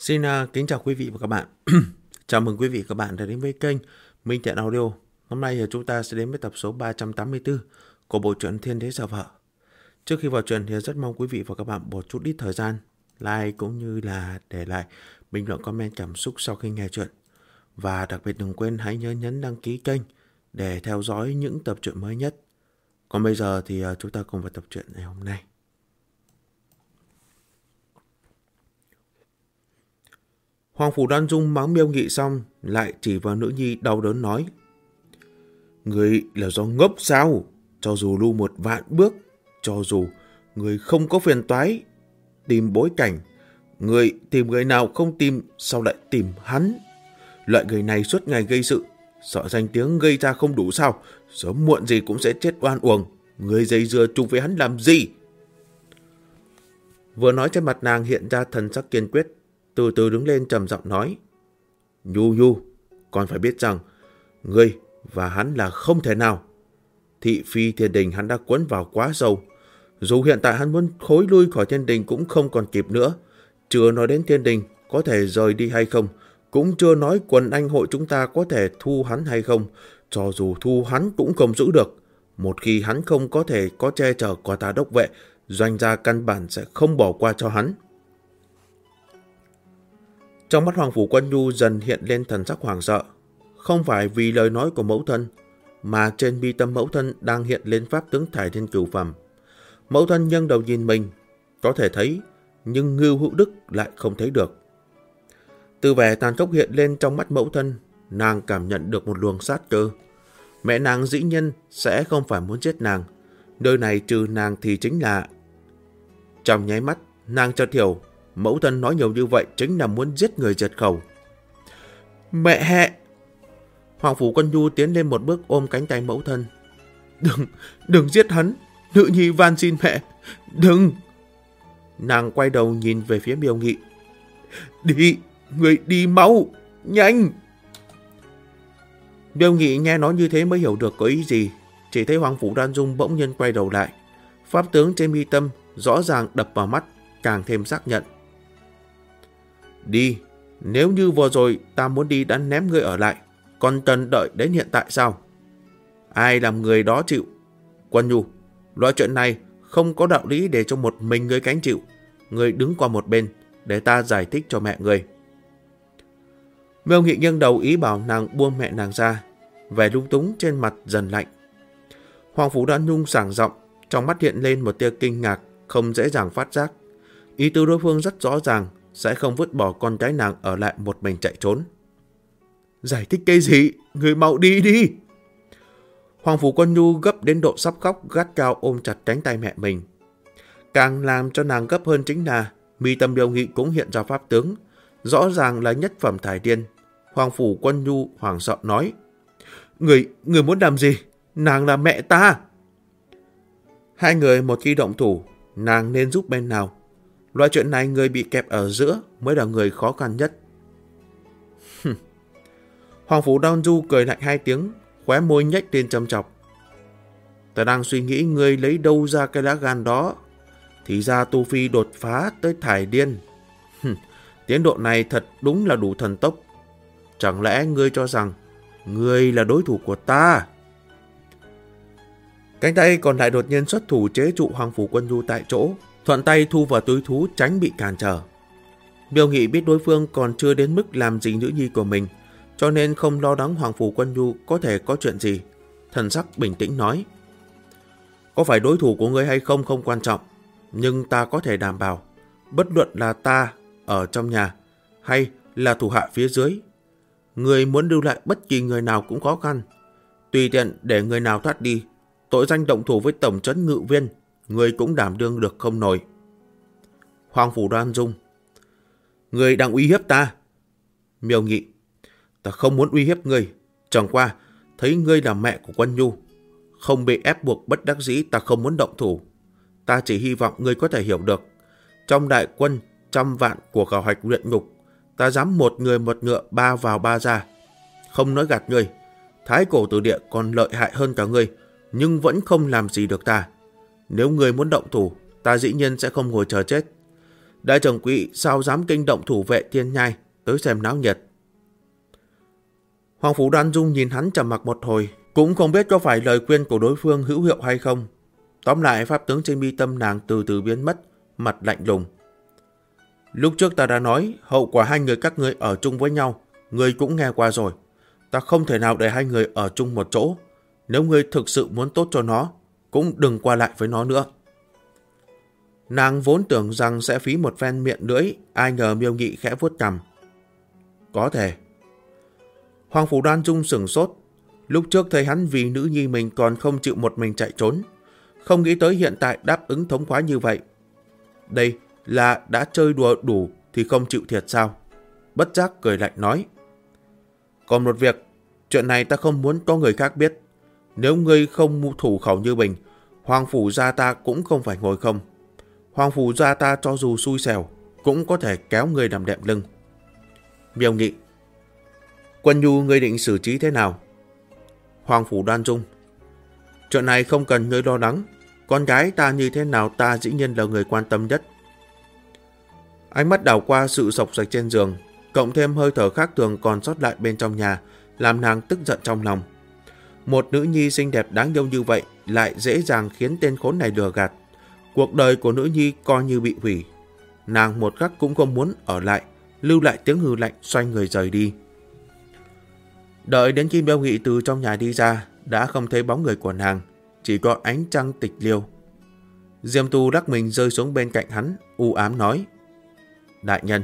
Xin kính chào quý vị và các bạn. Chào mừng quý vị và các bạn đã đến với kênh Minh Thiện Audio. Hôm nay chúng ta sẽ đến với tập số 384 của bộ truyện Thiên Đế Giả Vợ. Trước khi vào truyện thì rất mong quý vị và các bạn một chút ít thời gian like cũng như là để lại bình luận comment cảm xúc sau khi nghe truyện. Và đặc biệt đừng quên hãy nhớ nhấn đăng ký kênh để theo dõi những tập truyện mới nhất. Còn bây giờ thì chúng ta cùng vào tập truyện ngày hôm nay. Hoàng Phủ Đoan Dung mắng Miêu Nghị xong lại chỉ vào nữ nhi đau đớn nói: Người là do ngốc sao? Cho dù lưu 1.000 bước, cho dù người không có phiền toái tìm bối cảnh, người tìm người nào không tìm sao lại tìm hắn? Loại người này suốt ngày gây sự, sợ danh tiếng gây ra không đủ sao? Sớm muộn gì cũng sẽ chết oan uổng. Người dây dưa chung với hắn làm gì? Vừa nói trên mặt nàng hiện ra thần sắc kiên quyết, từ từ đứng lên trầm giọng nói: Nhu, con phải biết rằng ngươi và hắn là không thể nào. Thị phi thiên đình hắn đã quấn vào quá sâu. Dù hiện tại hắn muốn thối lui khỏi thiên đình cũng không còn kịp nữa. Chưa nói đến thiên đình có thể rời đi hay không, cũng chưa nói quần anh hội chúng ta có thể thu hắn hay không. Cho dù thu hắn cũng không giữ được. Một khi hắn không có thể có che chở của Tà Đốc vệ, doanh gia căn bản sẽ không bỏ qua cho hắn. Trong mắt Hoàng Phủ Quân Nhu dần hiện lên thần sắc hoảng sợ. Không phải vì lời nói của mẫu thân, mà trên mi tâm mẫu thân đang hiện lên pháp tướng Thải Thiên Cửu Phẩm. Mẫu thân nghiêng đầu nhìn mình, có thể thấy, nhưng Ngưu Hữu Đức lại không thấy được. Từ vẻ tàn khốc hiện lên trong mắt mẫu thân, nàng cảm nhận được một luồng sát cơ. Mẹ nàng dĩ nhiên sẽ không phải muốn giết nàng. Nơi này trừ nàng thì chính là... Trong nháy mắt, nàng chợt hiểu, mẫu thân nói nhiều như vậy chính là muốn giết người diệt khẩu. Mẹ! Hoàng Phủ Quân Nhu tiến lên một bước ôm cánh tay mẫu thân. Đừng giết hắn! Nữ nhi van xin mẹ! Đừng! Nàng quay đầu nhìn về phía Miêu Nghị. Đi! Người đi mau! Nhanh! Miêu Nghị nghe nói như thế mới hiểu được có ý gì. Chỉ thấy Hoàng Phủ Đoan Dung bỗng nhiên quay đầu lại. Pháp tướng trên mi tâm rõ ràng đập vào mắt, càng thêm xác nhận. Đi, nếu như vừa rồi ta muốn đi đã ném ngươi ở lại, còn cần đợi đến hiện tại sao? Ai làm người đó chịu? Quân Nhu, loại chuyện này không có đạo lý để cho một mình ngươi gánh chịu. Ngươi đứng qua một bên, để ta giải thích cho mẹ ngươi. Miêu Nghị nghiêng đầu ý bảo nàng buông mẹ nàng ra, vẻ lung túng trên mặt dần lạnh. Hoàng Phủ Đoan Nhung sảng giọng, trong mắt hiện lên một tia kinh ngạc, không dễ dàng phát giác. Ý tứ đối phương rất rõ ràng, sẽ không vứt bỏ con gái nàng ở lại một mình chạy trốn. Giải thích cái gì? Người mau đi đi! Hoàng Phủ Quân Nhu gấp đến độ sắp khóc, gắt cao ôm chặt cánh tay mẹ mình. Càng làm cho nàng gấp hơn chính là mi tâm Miêu Nghị cũng hiện ra pháp tướng, rõ ràng là nhất phẩm Thải Điên. Hoàng Phủ Quân Nhu hoảng sợ nói: Người muốn làm gì? Nàng là mẹ ta! Hai người một khi động thủ, nàng nên giúp bên nào? Loại chuyện này người bị kẹp ở giữa mới là người khó khăn nhất. Hoàng Phủ Đoan Du cười lạnh hai tiếng, khóe môi nhếch lên châm chọc. Ta đang suy nghĩ ngươi lấy đâu ra cái lá gan đó. Thì ra tu phi đột phá tới Thải Điên. Tiến độ này thật đúng là đủ thần tốc. Chẳng lẽ ngươi cho rằng ngươi là đối thủ của ta? Cánh tay còn lại đột nhiên xuất thủ chế trụ Hoàng Phủ Quân Nhu tại chỗ, thuận tay thu vào túi thú tránh bị cản trở. Miêu Nghị biết đối phương còn chưa đến mức làm gì nữ nhi của mình, cho nên không lo lắng Hoàng Phủ Quân Nhu có thể có chuyện gì. Thần sắc bình tĩnh nói: Có phải đối thủ của ngươi hay không không quan trọng, nhưng ta có thể đảm bảo, bất luận là ta ở trong nhà hay là thủ hạ phía dưới, ngươi muốn lưu lại bất kỳ người nào cũng khó khăn. Tùy tiện để người nào thoát đi, tội danh động thủ với tổng trấn ngự viên, ngươi cũng đảm đương được không nổi. Hoàng Phủ Đoan Dung: Ngươi đang uy hiếp ta. Miêu Nghị: Ta không muốn uy hiếp ngươi, chẳng qua thấy ngươi là mẹ của Quân Nhu, không bị ép buộc bất đắc dĩ, ta không muốn động thủ. Ta chỉ hy vọng ngươi có thể hiểu được, trong đại quân 100 vạn của khảo hạch luyện ngục, ta dám một người một ngựa 3 vào 3 ra. Không nói gạt ngươi, Thái Cổ Tử Địa còn lợi hại hơn cả ngươi, nhưng vẫn không làm gì được ta. Nếu ngươi muốn động thủ, ta dĩ nhiên sẽ không ngồi chờ chết. Đại trưởng quỹ sao dám kinh động thủ vệ Thiên Nhai tới xem náo nhiệt. Hoàng Phủ Đoan Dung nhìn hắn trầm mặc một hồi, cũng không biết có phải lời khuyên của đối phương hữu hiệu hay không. Tóm lại, pháp tướng trên mi tâm nàng từ từ biến mất, mặt lạnh lùng. Lúc trước ta đã nói, hậu quả hai người các ngươi ở chung với nhau, ngươi cũng nghe qua rồi. Ta không thể nào để hai người ở chung một chỗ. Nếu ngươi thực sự muốn tốt cho nó, cũng đừng qua lại với nó nữa. Nàng vốn tưởng rằng sẽ phí một phen miệng lưỡi, ai ngờ Miêu Nghị khẽ vuốt cằm. Có thể. Hoàng Phủ Đoan Dung sửng sốt. Lúc trước thấy hắn vì nữ nhi mình còn không chịu một mình chạy trốn, không nghĩ tới hiện tại đáp ứng thống khoái như vậy. Đây là đã chơi đùa đủ thì không chịu thiệt sao? Bất giác cười lạnh nói. Còn một việc, chuyện này ta không muốn có người khác biết. Nếu ngươi không thủ khẩu như mình, Hoàng Phủ gia ta cũng không phải ngồi không. Hoàng Phủ gia ta cho dù xui xẻo, cũng có thể kéo ngươi nằm đệm lưng. Miêu Nghị. Quân Nhu ngươi định xử trí thế nào? Hoàng Phủ Đoan Dung. Chuyện này không cần ngươi lo lắng. Con gái ta như thế nào ta dĩ nhiên là người quan tâm nhất. Ánh mắt đảo qua sự sộc sạch trên giường, cộng thêm hơi thở khác thường còn sót lại bên trong nhà, làm nàng tức giận trong lòng. Một nữ nhi xinh đẹp đáng yêu như vậy lại dễ dàng khiến tên khốn này lừa gạt. Cuộc đời của nữ nhi coi như bị hủy. Nàng một khắc cũng không muốn ở lại, lưu lại tiếng hừ lạnh xoay người rời đi. Đợi đến khi Miêu Nghị từ trong nhà đi ra, đã không thấy bóng người của nàng, chỉ có ánh trăng tịch liêu. Diêm Tu đắc mình rơi xuống bên cạnh hắn, u ám nói. Đại nhân.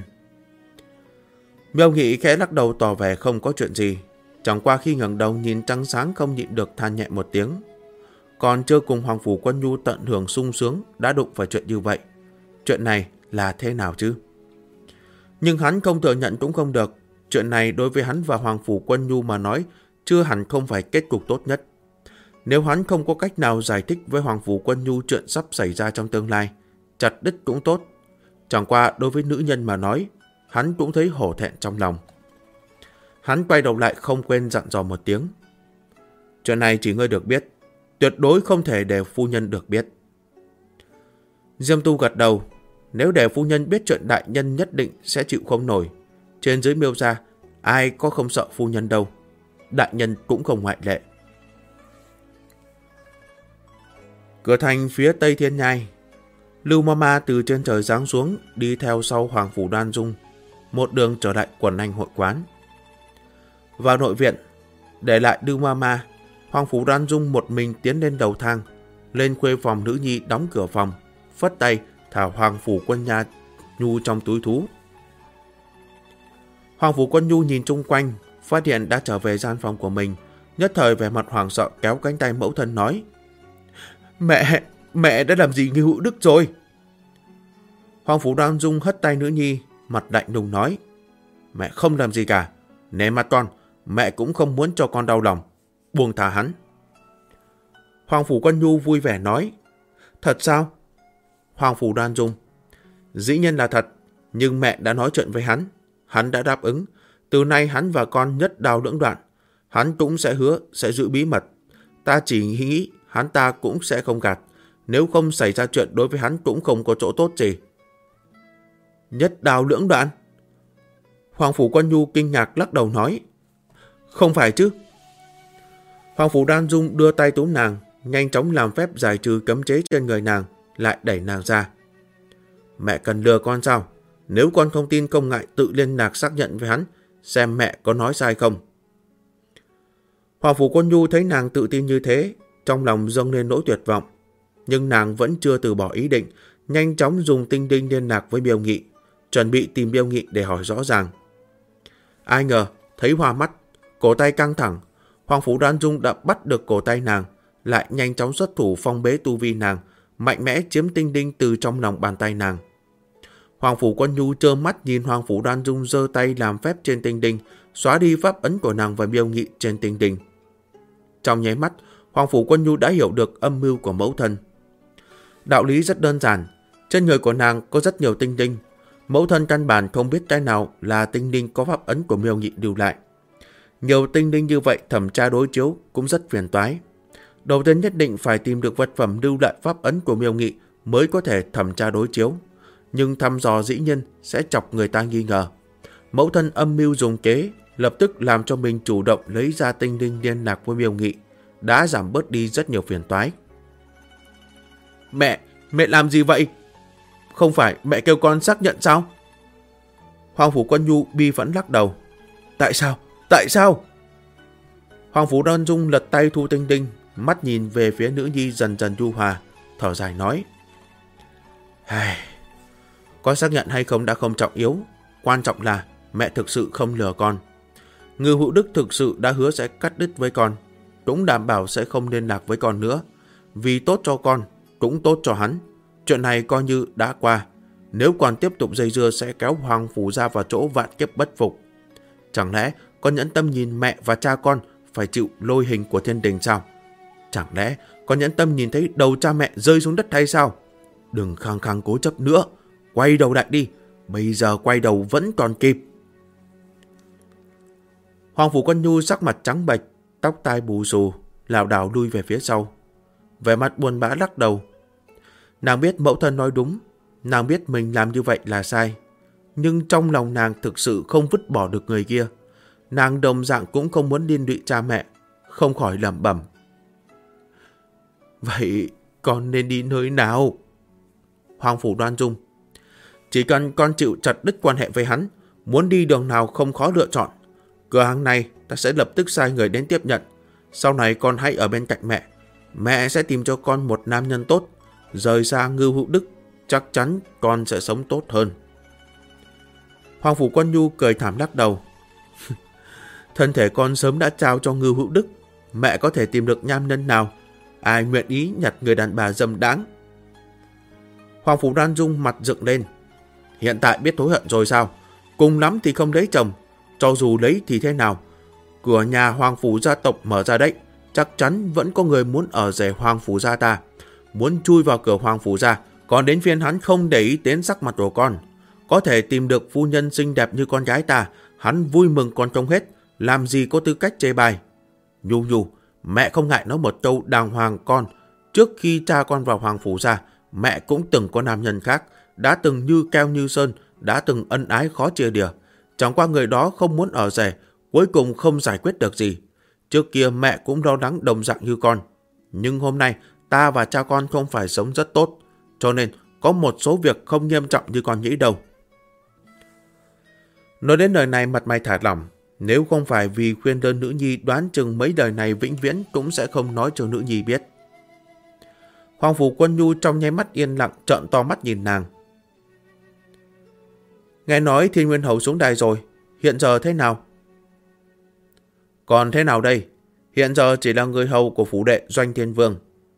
Miêu Nghị khẽ lắc đầu tỏ vẻ không có chuyện gì. Chẳng qua khi ngẩng đầu nhìn trăng sáng không nhịn được than nhẹ một tiếng. Còn chưa cùng Hoàng Phủ Quân Nhu tận hưởng sung sướng đã đụng phải chuyện như vậy. Chuyện này là thế nào chứ? Nhưng hắn không thừa nhận cũng không được. Chuyện này đối với hắn và Hoàng Phủ Quân Nhu mà nói chưa hẳn không phải kết cục tốt nhất. Nếu hắn không có cách nào giải thích với Hoàng Phủ Quân Nhu chuyện sắp xảy ra trong tương lai, chặt đứt cũng tốt. Chẳng qua đối với nữ nhân mà nói, hắn cũng thấy hổ thẹn trong lòng. Hắn quay đầu lại không quên dặn dò một tiếng. Chuyện này chỉ ngươi được biết, tuyệt đối không thể để phu nhân được biết. Diêm Tu gật đầu. Nếu để phu nhân biết chuyện đại nhân nhất định sẽ chịu không nổi. Trên dưới Miêu gia, ai có không sợ phu nhân đâu. Đại nhân cũng không ngoại lệ. Cửa thành phía tây Thiên Nhai, Lưu Mama từ trên trời giáng xuống, đi theo sau Hoàng Phủ Đoan Dung, một đường trở lại quần anh hội quán. Vào nội viện, để lại Lưu Mama, Hoàng Phủ Đoan Dung một mình tiến lên đầu thang, lên khuê phòng nữ nhi đóng cửa phòng, phất tay thả Hoàng Phủ Quân Nhu trong túi thú. Hoàng Phủ Quân Nhu nhìn chung quanh, phát hiện đã trở về gian phòng của mình, nhất thời vẻ mặt hoảng sợ kéo cánh tay mẫu thân nói. Mẹ đã làm gì Ngưu Đức rồi? Hoàng Phủ Đoan Dung hất tay nữ nhi, mặt lạnh lùng nói. Mẹ không làm gì cả, nể mặt con, mẹ cũng không muốn cho con đau lòng, buông thả hắn. Hoàng Phủ Quân Nhu vui vẻ nói. Thật sao? Hoàng Phủ Đoan Dung. Dĩ nhiên là thật, nhưng mẹ đã nói chuyện với hắn. Hắn đã đáp ứng, từ nay hắn và con nhất đao lưỡng đoạn. Hắn cũng sẽ hứa, sẽ giữ bí mật. Ta chỉ nghĩ hắn ta cũng sẽ không gạt. Nếu không xảy ra chuyện đối với hắn cũng không có chỗ tốt gì. Nhất đao lưỡng đoạn? Hoàng Phủ Quân Nhu kinh ngạc lắc đầu nói. Không phải chứ? Hoàng Phủ Đoan Dung đưa tay túm nàng, nhanh chóng làm phép giải trừ cấm chế trên người nàng, lại đẩy nàng ra. Mẹ cần lừa con sao? Nếu con không tin không ngại tự liên lạc xác nhận với hắn, xem mẹ có nói sai không. Hoàng Phủ Quân Nhu thấy nàng tự tin như thế, trong lòng dâng lên nỗi tuyệt vọng. Nhưng nàng vẫn chưa từ bỏ ý định, nhanh chóng dùng tinh đinh liên lạc với Miêu Nghị, chuẩn bị tìm Miêu Nghị để hỏi rõ ràng. Ai ngờ, thấy hoa mắt, cổ tay căng thẳng, Hoàng Phủ Đoan Dung đã bắt được cổ tay nàng, lại nhanh chóng xuất thủ phong bế tu vi nàng, mạnh mẽ chiếm tinh đinh từ trong lòng bàn tay nàng. Hoàng Phủ Quân Nhu trơ mắt nhìn Hoàng Phủ Đoan Dung giơ tay làm phép trên tinh đinh, xóa đi pháp ấn của nàng và Miêu Nghị trên tinh đinh. Trong nháy mắt, Hoàng Phủ Quân Nhu đã hiểu được âm mưu của mẫu thân. Đạo lý rất đơn giản, trên người của nàng có rất nhiều tinh đinh. Mẫu thân căn bản không biết cái nào là tinh đinh có pháp ấn của Miêu Nghị lưu lại. Nhiều tinh đinh như vậy thẩm tra đối chiếu cũng rất phiền toái. Đầu tiên nhất định phải tìm được vật phẩm lưu lại pháp ấn của Miêu Nghị mới có thể thẩm tra đối chiếu. nhưng thăm dò dĩ nhiên sẽ chọc người ta nghi ngờ. Mẫu thân âm mưu dùng kế, lập tức làm cho mình chủ động lấy ra tinh linh liên lạc với Miêu Nghị, đã giảm bớt đi rất nhiều phiền toái. Mẹ làm gì vậy? Không phải mẹ kêu con xác nhận sao? Hoàng Phủ Quân Nhu bi phẫn lắc đầu. Tại sao? Hoàng Phủ Đoan Dung lật tay thu tinh linh, mắt nhìn về phía nữ nhi dần dần nhu hòa, thở dài nói. Con xác nhận hay không đã không trọng yếu, quan trọng là mẹ thực sự không lừa con. Ngư Hữu Đức thực sự đã hứa sẽ cắt đứt với con, cũng đảm bảo sẽ không liên lạc với con nữa. Vì tốt cho con, cũng tốt cho hắn. Chuyện này coi như đã qua. Nếu còn tiếp tục dây dưa sẽ kéo Hoàng Phủ ra vào chỗ vạn kiếp bất phục. Chẳng lẽ con nhẫn tâm nhìn mẹ và cha con phải chịu lôi hình của thiên đình sao? Chẳng lẽ con nhẫn tâm nhìn thấy đầu cha mẹ rơi xuống đất hay sao? Đừng khăng khăng cố chấp nữa, quay đầu lại đi. Bây giờ quay đầu vẫn còn kịp. Hoàng Phủ Quân Nhu sắc mặt trắng bệch, tóc tai bù xù, lảo đảo lui về phía sau. Vẻ mặt buồn bã lắc đầu. Nàng biết mẫu thân nói đúng, nàng biết mình làm như vậy là sai. Nhưng trong lòng nàng thực sự không vứt bỏ được người kia. Nàng đồng dạng cũng không muốn liên lụy cha mẹ, không khỏi lẩm bẩm. Vậy con nên đi nơi nào? Hoàng Phủ Đoan Dung. Chỉ cần con chịu chặt đứt quan hệ với hắn, muốn đi đường nào không khó lựa chọn. Cửa hàng này ta sẽ lập tức sai người đến tiếp nhận. Sau này con hãy ở bên cạnh mẹ. Mẹ sẽ tìm cho con một nam nhân tốt. Rời xa Ngưu Hữu Đức, chắc chắn con sẽ sống tốt hơn. Hoàng Phủ Quân Nhu cười thảm lắc đầu. Thân thể con sớm đã trao cho Ngưu Hữu Đức. Mẹ có thể tìm được nam nhân nào? Ai nguyện ý nhặt người đàn bà dâm đãng? Hoàng Phủ Đoan Dung mặt dựng lên. Hiện tại biết hối hận rồi sao? Cùng lắm thì không lấy chồng. Cho dù lấy thì thế nào? Cửa nhà Hoàng Phủ gia tộc mở ra đấy. Chắc chắn vẫn có người muốn ở rể Hoàng Phủ gia ta. Muốn chui vào cửa Hoàng Phủ gia. Còn đến phiên hắn không để ý đến sắc mặt của con. Có thể tìm được phu nhân xinh đẹp như con gái ta, hắn vui mừng còn trông hết. Làm gì có tư cách chê bai? Nhu, mẹ không ngại nói một câu đàng hoàng con. Trước khi cha con vào Hoàng Phủ gia, mẹ cũng từng có nam nhân khác, đã từng như keo như sơn, đã từng ân ái khó chia lìa. Chẳng qua người đó không muốn ở rể, cuối cùng không giải quyết được gì. Trước kia mẹ cũng lo lắng đồng dạng như con. Nhưng hôm nay ta và cha con không phải sống rất tốt, cho nên có một số việc không nghiêm trọng như con nghĩ đâu. Nói đến lời này mặt mày thả lỏng. Nếu không phải vì khuyên đơn nữ nhi, đoán chừng mấy đời này vĩnh viễn cũng sẽ không nói cho nữ nhi biết. Hoàng Phủ Quân Nhu trong nháy mắt yên lặng, trợn to mắt nhìn nàng. Nghe nói Thiên Nguyên Hầu xuống đài rồi, hiện giờ thế nào? Còn thế nào đây? Hiện giờ chỉ là người hầu của phủ đệ Doanh Thiên Vương.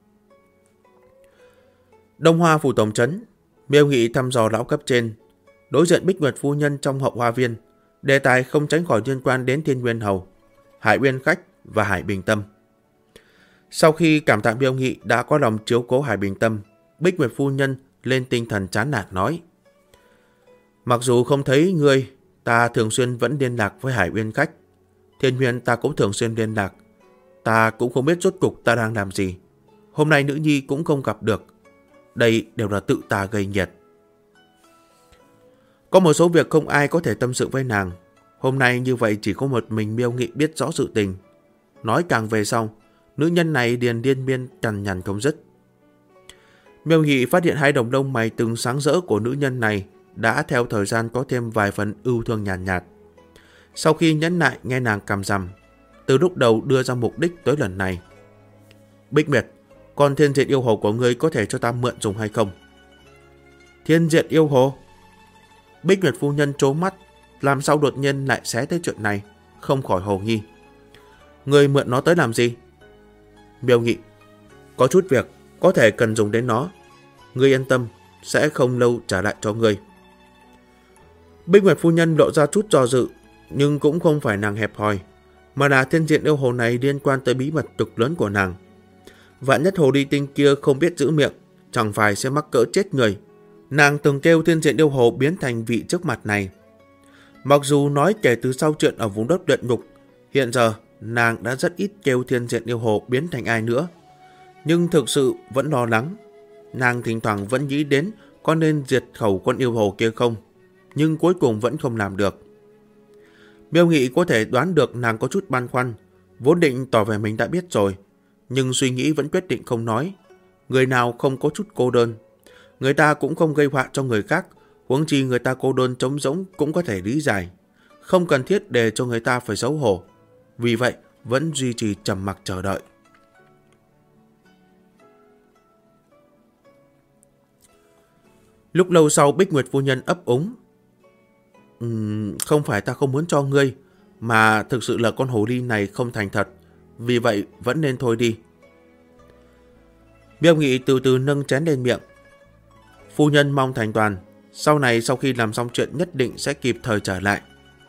Đông Hoa phủ tổng trấn, Miêu Nghị thăm dò lão cấp trên. Đối diện Bích Nguyệt phu nhân trong hậu hoa viên, đề tài không tránh khỏi liên quan đến Thiên Nguyên Hầu, Hải Uyên Khách và Hải Bình Tâm. Sau khi cảm tạ Miêu Nghị đã có lòng chiếu cố Hải Bình Tâm, Bích Nguyệt phu nhân lên tinh thần chán nản nói. Mặc dù không thấy ngươi, ta thường xuyên vẫn liên lạc với Hải Uyên Khách. Thiên Huyền ta cũng thường xuyên liên lạc. Ta cũng không biết rốt cục ta đang làm gì. Hôm nay nữ nhi cũng không gặp được. Đây đều là tự ta gây nhiệt. Có một số việc không ai có thể tâm sự với nàng. Hôm nay như vậy chỉ có một mình Miêu Nghị biết rõ sự tình. Nói càng về sau, nữ nhân này liên miên cằn nhằn không dứt. Miêu Nghị phát hiện hai đồng lông mày từng sáng rỡ của nữ nhân này đã theo thời gian có thêm vài phần ưu thương nhàn nhạt. Sau khi nhẫn nại nghe nàng cằm rằm, từ lúc đầu đưa ra mục đích tới lần này. Bích Nguyệt, con thiên diện yêu hồ của ngươi có thể cho ta mượn dùng hay không? Thiên diện yêu hồ? Bích Nguyệt phu nhân trố mắt, làm sao đột nhiên lại xé tới chuyện này, không khỏi hồ nghi. Ngươi mượn nó tới làm gì? Miêu Nghị, có chút việc, có thể cần dùng đến nó. Ngươi yên tâm, sẽ không lâu trả lại cho ngươi. Bích Nguyệt phu nhân lộ ra chút do dự, nhưng cũng không phải nàng hẹp hòi, mà là thiên diện yêu hồ này liên quan tới bí mật cực lớn của nàng. Vạn nhất hồ ly tinh kia không biết giữ miệng, chẳng phải sẽ mắc cỡ chết người. Nàng từng kêu thiên diện yêu hồ biến thành vị trước mặt này. Mặc dù nói kể từ sau chuyện ở vùng đất luyện ngục, hiện giờ nàng đã rất ít kêu thiên diện yêu hồ biến thành ai nữa. Nhưng thực sự vẫn lo lắng. Nàng thỉnh thoảng vẫn nghĩ đến có nên diệt khẩu con yêu hồ kia không, nhưng cuối cùng vẫn không làm được. Miêu Nghị có thể đoán được nàng có chút băn khoăn, vốn định tỏ vẻ mình đã biết rồi, nhưng suy nghĩ vẫn quyết định không nói. Người nào không có chút cô đơn, người ta cũng không gây họa cho người khác, huống chi người ta cô đơn trống rỗng cũng có thể lý giải, không cần thiết để cho người ta phải xấu hổ. Vì vậy, vẫn duy trì trầm mặc chờ đợi. Lúc lâu sau, Bích Nguyệt phu nhân ấp úng. Không phải ta không muốn cho ngươi, mà thực sự là con hồ ly này không thành thật, vì vậy vẫn nên thôi đi. Miêu Nghị từ từ nâng chén lên miệng. Phu nhân mong thành toàn, sau này sau khi làm xong chuyện nhất định sẽ kịp thời trở lại.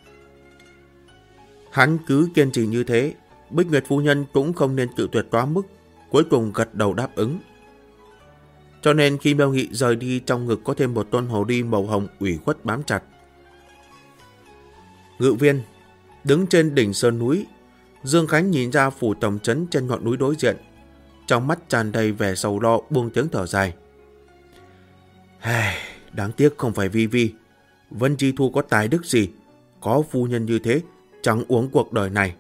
Hắn cứ kiên trì như thế, Bích Nguyệt phu nhân cũng không nên cự tuyệt quá mức, cuối cùng gật đầu đáp ứng. Cho nên khi Miêu Nghị rời đi, trong ngực có thêm một con hồ ly màu hồng ủy khuất bám chặt. Ngự viên đứng trên đỉnh sơn núi, Dương Khánh nhìn ra phủ tổng trấn trên ngọn núi đối diện, trong mắt tràn đầy vẻ sầu lo, buông tiếng thở dài. Đáng tiếc không phải Vi Vi. Vân Chi Thu có tài đức gì, có phu nhân như thế, chẳng uống cuộc đời này.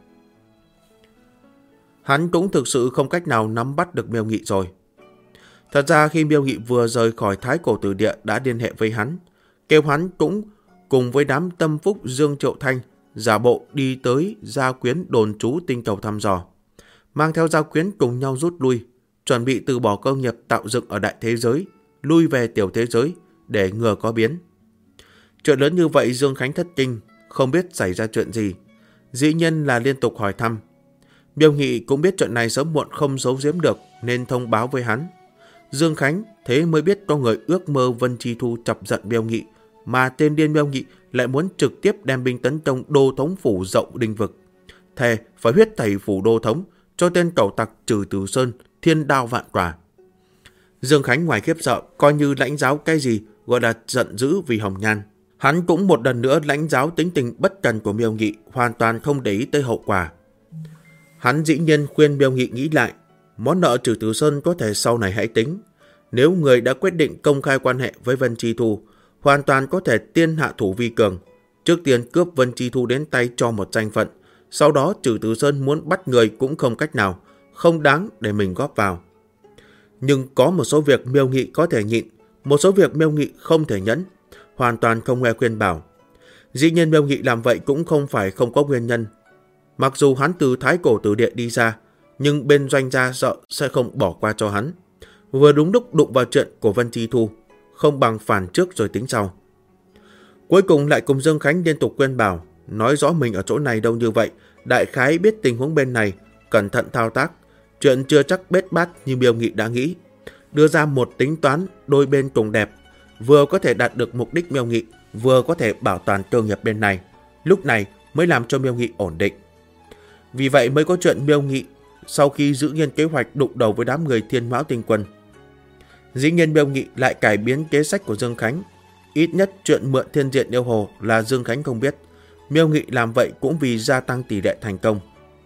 Hắn cũng thực sự không cách nào nắm bắt được Miêu Nghị rồi. Thật ra khi Miêu Nghị vừa rời khỏi Thái Cổ Tử Địa đã liên hệ với hắn, kêu hắn cũng cùng với đám tâm phúc Dương Triệu Thanh giả bộ đi tới gia quyến đồn trú tinh cầu thăm dò, mang theo gia quyến cùng nhau rút lui, chuẩn bị từ bỏ công nghiệp tạo dựng ở đại thế giới, lui về tiểu thế giới để ngừa có biến. Chuyện lớn như vậy Dương Khánh thất kinh, không biết xảy ra chuyện gì, dĩ nhiên là liên tục hỏi thăm. Miêu Nghị cũng biết chuyện này sớm muộn không giấu giếm được nên thông báo với hắn. Dương Khánh thế mới biết có người ước mơ Vân Chi Thu chọc giận Miêu Nghị, mà tên điên Miêu Nghị lại muốn trực tiếp đem binh tấn công đô thống phủ Dậu Đinh Vực, thề phải huyết tẩy phủ đô thống, cho tên cẩu tặc Trừ Từ Sơn thiên đao vạn quả. Dương Khánh ngoài khiếp sợ, coi như lãnh giáo cái gì gọi là giận dữ vì hồng nhan. Hắn cũng một lần nữa lãnh giáo tính tình bất cần của Miêu Nghị, hoàn toàn không để ý tới hậu quả. Hắn dĩ nhiên khuyên Miêu Nghị nghĩ lại, món nợ Trừ Từ Sơn có thể sau này hãy tính. Nếu người đã quyết định công khai quan hệ với Vân Chi Thu, hoàn toàn có thể tiên hạ thủ vi cường. Trước tiên cướp Vân Chi Thu đến tay cho một danh phận, sau đó Trừ Từ Sơn muốn bắt người cũng không cách nào, không đáng để mình góp vào. Nhưng có một số việc Miêu Nghị có thể nhịn, một số việc Miêu Nghị không thể nhẫn, hoàn toàn không nghe khuyên bảo. Dĩ nhiên Miêu Nghị làm vậy cũng không phải không có nguyên nhân. Mặc dù hắn từ Thái Cổ Tử Địa đi ra, nhưng bên doanh gia sợ sẽ không bỏ qua cho hắn. Vừa đúng lúc đụng vào chuyện của Vân Chi Thu, không bằng phản trước rồi tính sau. Cuối cùng lại cùng Dương Khánh liên tục khuyên bảo, nói rõ mình ở chỗ này đâu như vậy, đại khái biết tình huống bên này, cẩn thận thao tác, chuyện chưa chắc bết bát như Miêu Nghị đã nghĩ. Đưa ra một tính toán đôi bên cùng đẹp, vừa có thể đạt được mục đích Miêu Nghị, vừa có thể bảo toàn cơ nghiệp bên này. Lúc này mới làm cho Miêu Nghị ổn định. Vì vậy mới có chuyện Miêu Nghị sau khi giữ nguyên kế hoạch đụng đầu với đám người Thiên Mão Tinh Quân. Dĩ nhiên Miêu Nghị lại cải biến kế sách của Dương Khánh. Ít nhất chuyện mượn thiên diện yêu hồ là Dương Khánh không biết. Miêu Nghị làm vậy cũng vì gia tăng tỷ lệ thành công.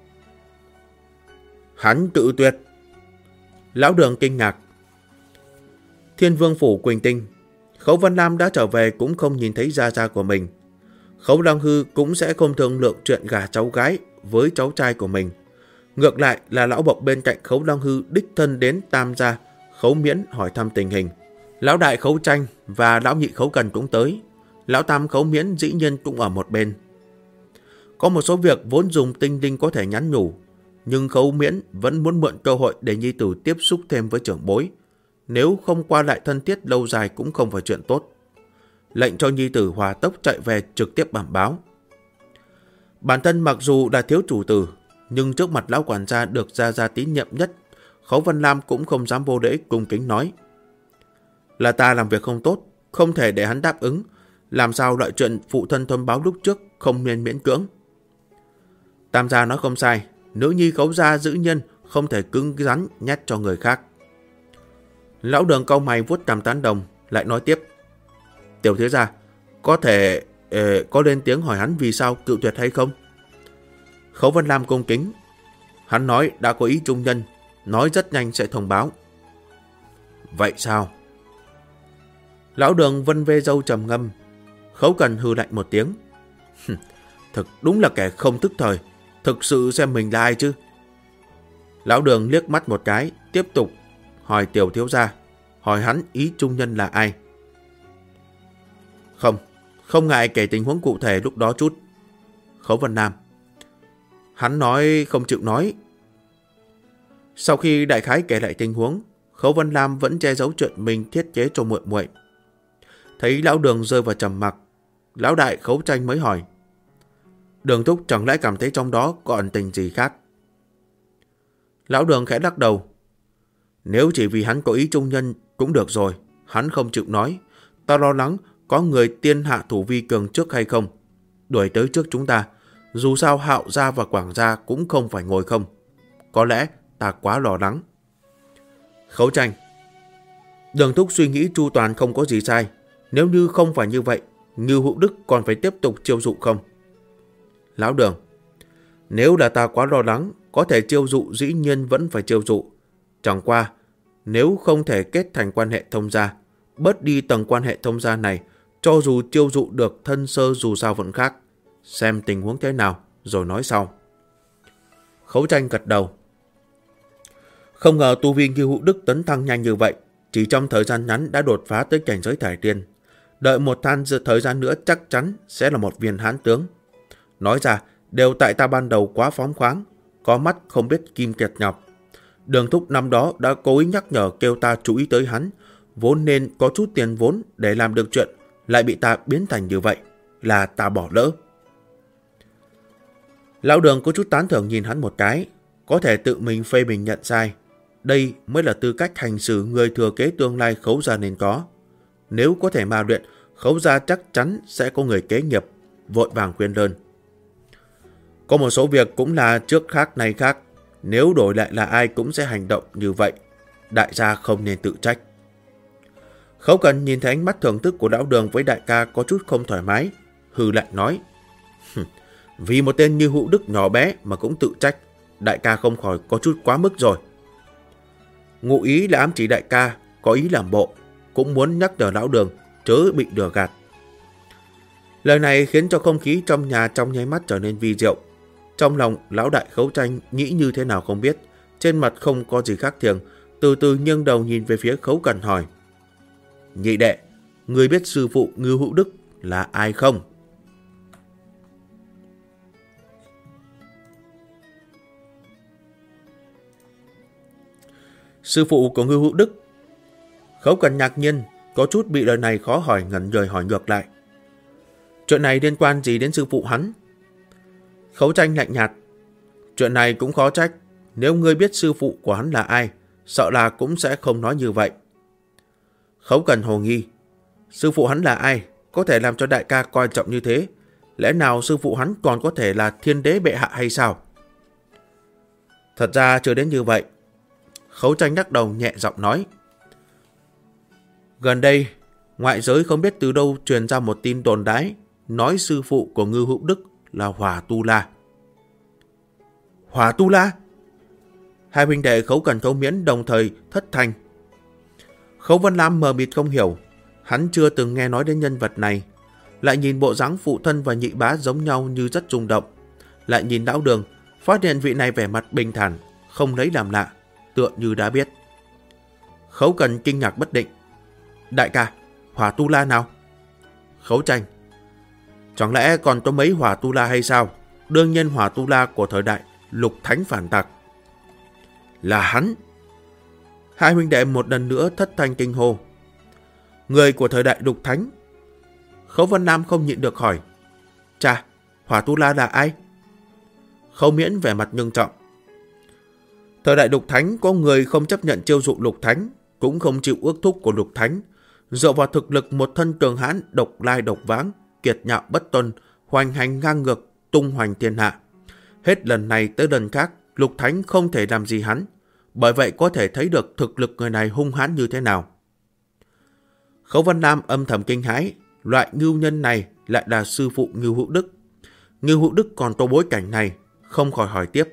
Hắn cự tuyệt. Lão Đường kinh ngạc. Thiên Vương phủ Quỳnh Tinh, Khấu Văn Lam đã trở về cũng không nhìn thấy gia gia của mình. Khấu Lăng Hư cũng sẽ không thương lượng chuyện gả cháu gái với cháu trai của mình. Ngược lại là lão bộc bên cạnh Khấu Lăng Hư đích thân đến Tam gia Khấu Miễn hỏi thăm tình hình. Lão đại Khấu Tranh và lão nhị Khấu Cần cũng tới. Lão tam Khấu Miễn dĩ nhiên cũng ở một bên. Có một số việc vốn dùng tinh linh có thể nhắn nhủ, nhưng Khấu Miễn vẫn muốn mượn cơ hội để nhi tử tiếp xúc thêm với trưởng bối. Nếu không qua lại thân thiết lâu dài cũng không phải chuyện tốt. Lệnh cho nhi tử hòa tốc chạy về trực tiếp bẩm báo. Bản thân mặc dù đã thiếu chủ tử, nhưng trước mặt lão quản gia được gia tín nhiệm nhất, Khấu Văn Lam cũng không dám vô lễ, cung kính nói: là ta làm việc không tốt, không thể để hắn đáp ứng, làm sao loại chuyện phụ thân thông báo lúc trước không nên miễn cưỡng. Tam gia nói không sai, nữ nhi Khấu gia giữ nhân không thể cứng rắn nhét cho người khác. Lão Đường cau mày vuốt cằm tán đồng, lại nói tiếp: tiểu thiếu gia, có thể có lên tiếng hỏi hắn vì sao cự tuyệt hay không? Khấu Văn Lam cung kính: hắn nói đã có ý trung nhân, nói rất nhanh sẽ thông báo. Vậy sao? Lão Đường vân vê râu trầm ngâm. Khấu Cần hừ lạnh một tiếng. Thực đúng là kẻ không thức thời. Thực sự xem mình là ai chứ? Lão Đường liếc mắt một cái, tiếp tục hỏi Tiểu thiếu gia, hỏi hắn ý trung nhân là ai. Không ngại kể tình huống cụ thể lúc đó chút. Khấu Vân Nam. Hắn nói không chịu nói. Sau khi đại khái kể lại tình huống, Khấu Vân Nam vẫn che giấu chuyện mình thiết kế cho muội muội. Thấy Lão Đường rơi vào trầm mặc, Lão đại Khấu Tranh mới hỏi. Đường thúc chẳng lẽ cảm thấy trong đó có ẩn tình gì khác? Lão Đường khẽ lắc đầu. Nếu chỉ vì hắn có ý trung nhân cũng được rồi, hắn không chịu nói. Ta lo lắng có người tiên hạ thủ vi cường trước hay không. Đuổi tới trước chúng ta, dù sao Hạo gia và Quảng gia cũng không phải ngồi không. Có lẽ ta quá lo lắng. Khấu Tranh. Đường thúc suy nghĩ chu toàn không có gì sai. Nếu như không phải như vậy, Ngưu Hữu Đức còn phải tiếp tục chiêu dụ không? Lão Đường. Nếu là ta quá lo lắng, có thể chiêu dụ dĩ nhiên vẫn phải chiêu dụ. Chẳng qua, nếu không thể kết thành quan hệ thông gia, bớt đi tầng quan hệ thông gia này, cho dù chiêu dụ được thân sơ dù sao vẫn khác. Xem tình huống thế nào, rồi nói sau. Khấu Tranh gật đầu. Không ngờ tu vi Ngưu Hữu Đức tấn thăng nhanh như vậy, chỉ trong thời gian ngắn đã đột phá tới cảnh giới thải tiên. Đợi một thời gian nữa chắc chắn sẽ là một viên hán tướng. Nói ra, đều tại ta ban đầu quá phóng khoáng, có mắt không biết kim kiệt ngọc. Đường thúc năm đó đã cố ý nhắc nhở kêu ta chú ý tới hắn, vốn nên có chút tiền vốn để làm được chuyện, lại bị ta biến thành như vậy, là ta bỏ lỡ. Lão Đường có chút tán thưởng nhìn hắn một cái, có thể tự mình phê bình nhận sai. Đây mới là tư cách hành xử người thừa kế tương lai Khấu gia nên có. Nếu có thể mà luyện, Khấu gia chắc chắn sẽ có người kế nghiệp, vội vàng khuyên đơn. Có một số việc cũng là trước khác nay khác, nếu đổi lại là ai cũng sẽ hành động như vậy. Đại gia không nên tự trách. Khấu Cần nhìn thấy ánh mắt thưởng thức của Lão Đường với đại ca có chút không thoải mái, hừ lạnh nói. Vì một tên như Hữu Đức nhỏ bé mà cũng tự trách, đại ca không khỏi có chút quá mức rồi. Ngụ ý là ám chỉ đại ca có ý làm bộ, cũng muốn nhắc nhở Lão Đường chớ bị lừa gạt. Lời này khiến cho không khí trong nhà trong nháy mắt trở nên vi diệu. Trong lòng Lão đại Khấu Tranh nghĩ như thế nào không biết, trên mặt không có gì khác thường, từ từ nghiêng đầu nhìn về phía Khấu Cần hỏi. Nhị đệ, người biết sư phụ Ngưu Hữu Đức là ai không? Sư phụ của Ngưu Hữu Đức? Khấu Cần ngạc nhiên, có chút bị lời này khó hỏi, ngẩn người hỏi ngược lại. Chuyện này liên quan gì đến sư phụ hắn? Khấu Tranh lạnh nhạt. Chuyện này cũng khó trách, nếu ngươi biết sư phụ của hắn là ai, sợ là cũng sẽ không nói như vậy. Khấu Cần hồ nghi. Sư phụ hắn là ai, có thể làm cho đại ca coi trọng như thế? Lẽ nào sư phụ hắn còn có thể là thiên đế bệ hạ hay sao? Thật ra chưa đến như vậy. Khấu Tranh đắc đầu nhẹ giọng nói. Gần đây, ngoại giới không biết từ đâu truyền ra một tin đồn đãi, nói sư phụ của Ngưu Hữu Đức là Hỏa Tu La. Hỏa Tu La? Hai huynh đệ Khấu Cần Khấu Miễn đồng thời thất thanh. Khấu Vân Lam mờ mịt không hiểu, hắn chưa từng nghe nói đến nhân vật này, lại nhìn bộ dáng phụ thân và nhị bá giống nhau như rất rung động, lại nhìn Lão Đường, phát hiện vị này vẻ mặt bình thản, không lấy làm lạ, tựa như đã biết. Khấu Cần kinh ngạc bất định. Đại ca, Hỏa Tu La nào? Khấu Tranh. Chẳng lẽ còn có mấy Hỏa Tu La hay sao? Đương nhiên Hỏa Tu La của thời đại Lục Thánh phản tặc. Là hắn. Hai huynh đệ một lần nữa thất thanh kinh hô. Người của thời đại Lục Thánh. Khấu Vân Nam không nhịn được hỏi. Chà, Hỏa Tu La là ai? Khấu Miễn vẻ mặt nghiêm trọng. Thời đại Lục Thánh có người không chấp nhận chiêu dụ Lục Thánh, cũng không chịu ước thúc của Lục Thánh, dựa vào thực lực một thân cường hãn, độc lai độc vãng, kiệt ngạo bất tuân, hoành hành ngang ngược, tung hoành thiên hạ. Hết lần này tới lần khác, Lục Thánh không thể làm gì hắn, bởi vậy có thể thấy được thực lực người này hung hãn như thế nào. Khấu Vân Nam âm thầm kinh hãi, loại ngưu nhân này lại là sư phụ Ngưu Hữu Đức. Ngưu Hữu Đức còn có bối cảnh này, không khỏi hỏi tiếp.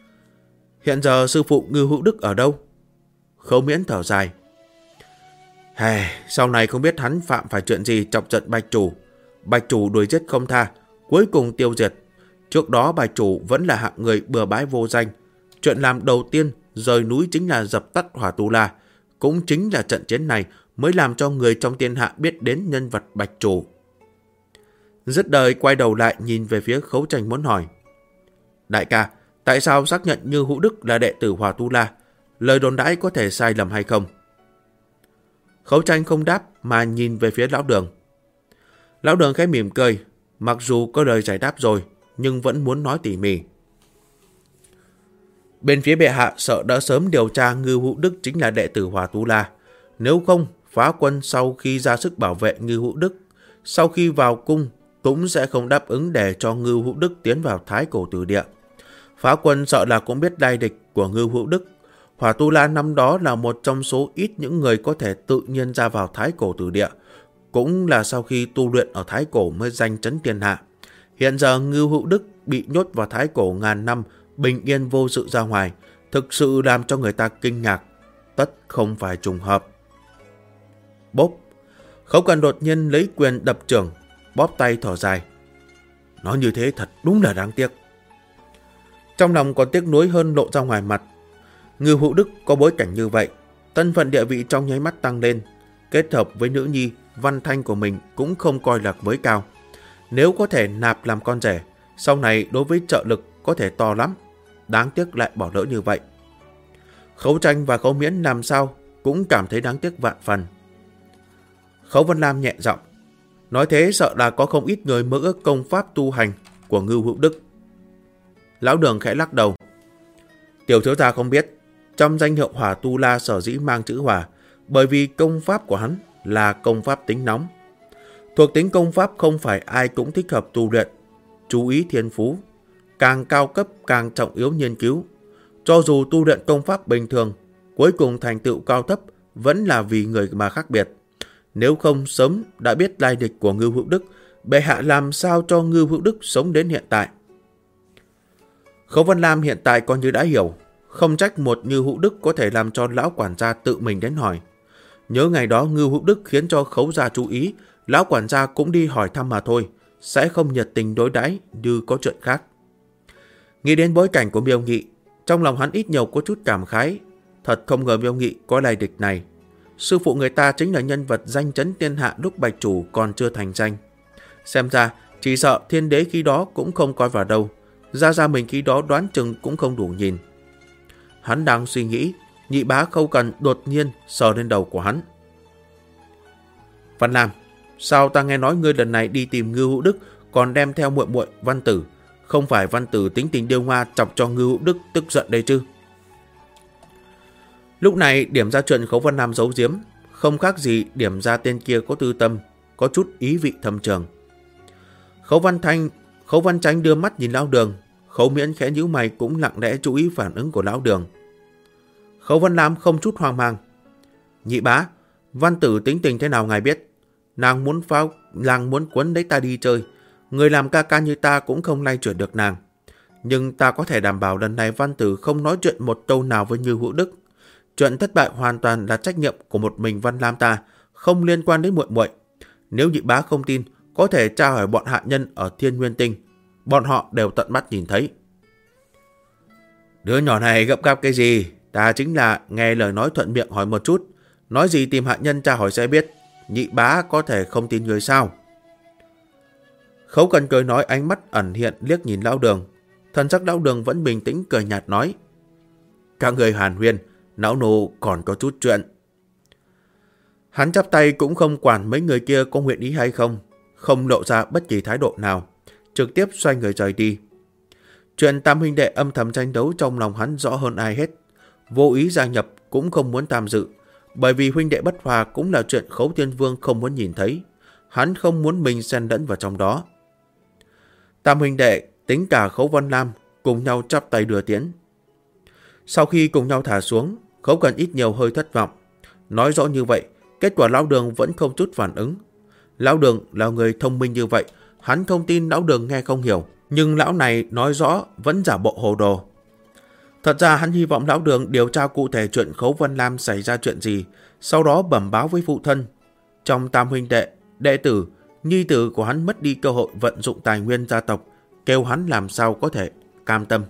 Hiện giờ sư phụ Ngưu Hữu Đức ở đâu? Khấu Miễn thở dài. Sau này không biết hắn phạm phải chuyện gì chọc giận Bạch chủ. Bạch chủ đuổi giết không tha, cuối cùng tiêu diệt. Trước đó Bạch chủ vẫn là hạng người bừa bãi vô danh. Chuyện làm đầu tiên rời núi chính là dập tắt Hỏa Tu La. Cũng chính là trận chiến này mới làm cho người trong thiên hạ biết đến nhân vật Bạch chủ. Dứt đời quay đầu lại nhìn về phía Khấu Tranh muốn hỏi. Đại ca, tại sao xác nhận Như Hữu Đức là đệ tử Hỏa Tu La? Lời đồn đãi có thể sai lầm hay không? Khấu Tranh không đáp mà nhìn về phía Lão Đường. Lão Đường khẽ mỉm cười, mặc dù có lời giải đáp rồi, nhưng vẫn muốn nói tỉ mỉ. Bên phía bệ hạ sợ đã sớm điều tra Ngưu Hữu Đức chính là đệ tử Hỏa Tu La. Nếu không, phá quân sau khi ra sức bảo vệ Ngưu Hữu Đức, sau khi vào cung cũng sẽ không đáp ứng để cho Ngưu Hữu Đức tiến vào Thái Cổ Tử Địa. Phá quân sợ là cũng biết lai lịch của Ngưu Hữu Đức. Hỏa Tu La năm đó là một trong số ít những người có thể tự nhiên ra vào Thái Cổ Tử Địa, cũng là sau khi tu luyện ở Thái Cổ mới danh chấn thiên hạ. Hiện giờ Ngưu Hữu Đức bị nhốt vào Thái Cổ ngàn năm, bình yên vô sự ra ngoài, thực sự làm cho người ta kinh ngạc, tất không phải trùng hợp. Bốp! Khấu Cẩn đột nhiên lấy quyền đập chưởng, bóp tay thở dài. Nói như thế thật đúng là đáng tiếc. Trong lòng còn tiếc nuối hơn lộ ra ngoài mặt. Ngưu Hữu Đức có bối cảnh như vậy, thân phận địa vị trong nháy mắt tăng lên, kết hợp với nữ nhi Văn Thanh của mình cũng không coi là mới cao. Nếu có thể nạp làm con rể, sau này đối với trợ lực có thể to lắm. Đáng tiếc lại bỏ lỡ như vậy. Khấu Tranh và Khấu Miễn làm sao cũng cảm thấy đáng tiếc vạn phần. Khấu Vân Lam nhẹ giọng, nói thế sợ là có không ít người mơ ước công pháp tu hành của Ngưu Hữu Đức. Lão Đường khẽ lắc đầu. Tiểu thiếu gia không biết, trong danh hiệu Hỏa Tu La sở dĩ mang chữ hỏa, bởi vì công pháp của hắn là công pháp tính nóng. Thuộc tính công pháp không phải ai cũng thích hợp tu luyện. Chú ý thiên phú, càng cao cấp càng trọng yếu nghiên cứu. Cho dù tu luyện công pháp bình thường, cuối cùng thành tựu cao thấp vẫn là vì người mà khác biệt. Nếu không sớm đã biết lai lịch của Ngưu Hữu Đức, bệ hạ làm sao cho Ngưu Hữu Đức sống đến hiện tại. Khấu Vân Lam hiện tại coi như đã hiểu, không trách một Ngưu Hữu Đức có thể làm cho lão quản gia tự mình đến hỏi. Nhớ ngày đó Ngưu Hữu Đức khiến cho Khấu gia chú ý, lão quản gia cũng đi hỏi thăm mà thôi, sẽ không nhiệt tình đối đãi như có chuyện khác. Nghĩ đến bối cảnh của Miêu Nghị, trong lòng hắn ít nhiều có chút cảm khái. Thật không ngờ Miêu Nghị có lai lịch này. Sư phụ người ta chính là nhân vật danh chấn thiên hạ lúc Bạch chủ còn chưa thành danh. Xem ra chỉ sợ thiên đế khi đó cũng không coi vào đâu. Ra mình khi đó đoán chừng cũng không đủ nhìn. Hắn đang suy nghĩ, nhị bá Khâu Cẩn đột nhiên sờ lên đầu của hắn. Văn Lam, sao ta nghe nói ngươi lần này đi tìm Ngưu Hữu Đức còn đem theo muội muội Văn Tử? Không phải Văn Tử tính tình điêu ngoa chọc cho Ngưu Hữu Đức tức giận đây chứ? Lúc này điểm ra chuyện Khấu Văn Lam giấu giếm, không khác gì điểm ra tên kia có tư tâm, có chút ý vị thâm trường. Khấu Văn Chánh đưa mắt nhìn Lão Đường, Khấu Miễn khẽ nhíu mày cũng lặng lẽ chú ý phản ứng của Lão Đường. Khấu Văn Lam không chút hoang mang. Nhị bá, Văn Tử tính tình thế nào ngài biết? Nàng muốn quấn lấy ta đi chơi. Người làm ca ca như ta cũng không lay chuyển được nàng. Nhưng ta có thể đảm bảo lần này Văn Tử không nói chuyện một câu nào với Như Hữu Đức. Chuyện thất bại hoàn toàn là trách nhiệm của một mình Văn Lam ta, không liên quan đến muội muội. Nếu nhị bá không tin, có thể tra hỏi bọn hạ nhân ở Thiên Nguyên Tinh. Bọn họ đều tận mắt nhìn thấy. Đứa nhỏ này gấp gáp cái gì? Ta chính là nghe lời nói thuận miệng hỏi một chút. Nói gì tìm hạ nhân tra hỏi sẽ biết. Nhị bá có thể không tin người sao? Khấu Cẩn cười nói, ánh mắt ẩn hiện liếc nhìn Lão Đường. Thần sắc Lão Đường vẫn bình tĩnh cười nhạt nói. Các người hàn huyên, não nô còn có chút chuyện. Hắn chắp tay cũng không quản mấy người kia có nguyện ý hay không, không lộ ra bất kỳ thái độ nào, trực tiếp xoay người rời đi. Chuyện tam huynh đệ âm thầm tranh đấu trong lòng hắn rõ hơn ai hết. Vô ý gia nhập cũng không muốn tham dự, bởi vì huynh đệ bất hòa cũng là chuyện Khấu Thiên Vương không muốn nhìn thấy. Hắn không muốn mình xen lẫn vào trong đó. Tam huynh đệ tính cả Khấu Văn Lam cùng nhau chắp tay đưa tiễn. Sau khi cùng nhau thả xuống, Khấu Cẩn ít nhiều hơi thất vọng. Nói rõ như vậy, kết quả Lão Đường vẫn không chút phản ứng. Lão Đường là người thông minh như vậy, hắn không tin Lão Đường nghe không hiểu, nhưng lão này nói rõ vẫn giả bộ hồ đồ. Thật ra hắn hy vọng Lão Đường điều tra cụ thể chuyện Khấu Vân Lam xảy ra chuyện gì, sau đó bẩm báo với phụ thân. Trong tam huynh đệ, đệ tử, nhi tử của hắn mất đi cơ hội vận dụng tài nguyên gia tộc, kêu hắn làm sao có thể cam tâm.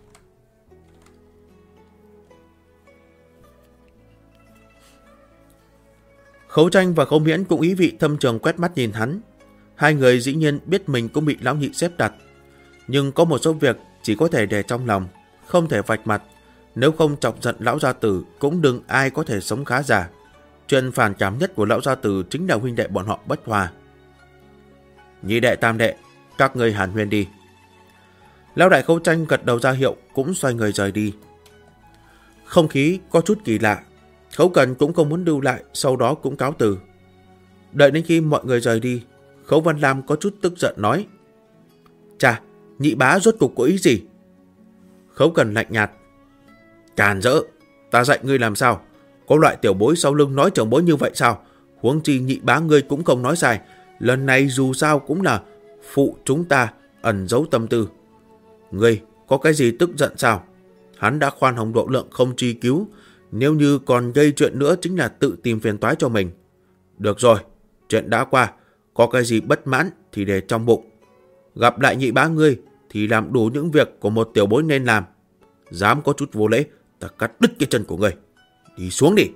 Khấu Tranh và Khấu Miễn cũng ý vị thâm trường quét mắt nhìn hắn. Hai người dĩ nhiên biết mình cũng bị Lão Nhị xếp đặt, nhưng có một số việc chỉ có thể để trong lòng, không thể vạch mặt. Nếu không chọc giận Lão gia tử cũng đừng ai có thể sống khá giả. Chuyện phản cảm nhất của Lão gia tử chính là huynh đệ bọn họ bất hòa. Nhị đệ tam đệ, các người hàn huyên đi. Lão đại Khấu Tranh gật đầu ra hiệu, cũng xoay người rời đi. Không khí có chút kỳ lạ. Khấu Cần cũng không muốn lưu lại, sau đó cũng cáo từ. Đợi đến khi mọi người rời đi, Khấu Văn Lam có chút tức giận nói: Chà, nhị bá rốt cục có ý gì? Khấu Cần lạnh nhạt: Càn rỡ, ta dạy ngươi làm sao? Có loại tiểu bối sau lưng nói trưởng bối như vậy sao? Huống chi nhị bá ngươi cũng không nói sai. Lần này dù sao cũng là phụ chúng ta ẩn giấu tâm tư. Ngươi có cái gì tức giận sao? Hắn đã khoan hồng độ lượng không truy cứu, nếu như còn gây chuyện nữa chính là tự tìm phiền toái cho mình. Được rồi, chuyện đã qua, có cái gì bất mãn thì để trong bụng. Gặp lại nhị bá ngươi thì làm đủ những việc của một tiểu bối nên làm. Dám có chút vô lễ, ta cắt đứt cái chân của ngươi. Đi xuống đi.